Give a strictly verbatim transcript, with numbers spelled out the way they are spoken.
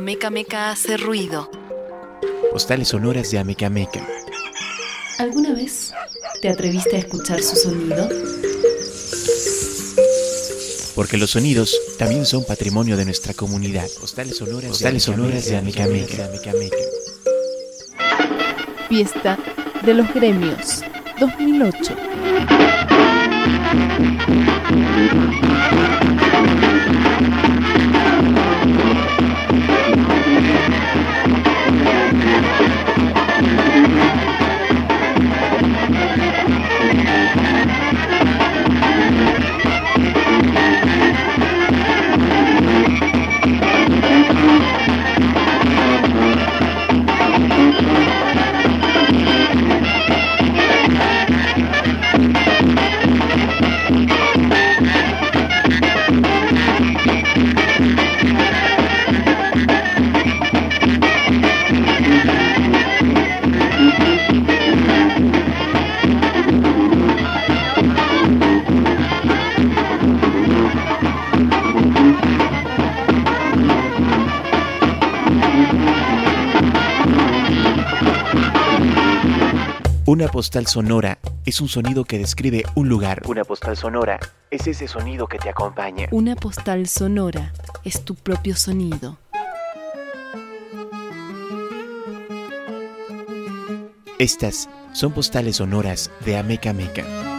Ameca Meca hace ruido. Postales sonoras de Ameca Meca. ¿Alguna vez te atreviste a escuchar su sonido? Porque los sonidos también son patrimonio de nuestra comunidad. Postales sonoras, Postales sonoras de Ameca Meca. Fiesta de los Gremios dos mil ocho. Una postal sonora es un sonido que describe un lugar. Una postal sonora es ese sonido que te acompaña. Una postal sonora es tu propio sonido. Estas son postales sonoras de Ameca Meca.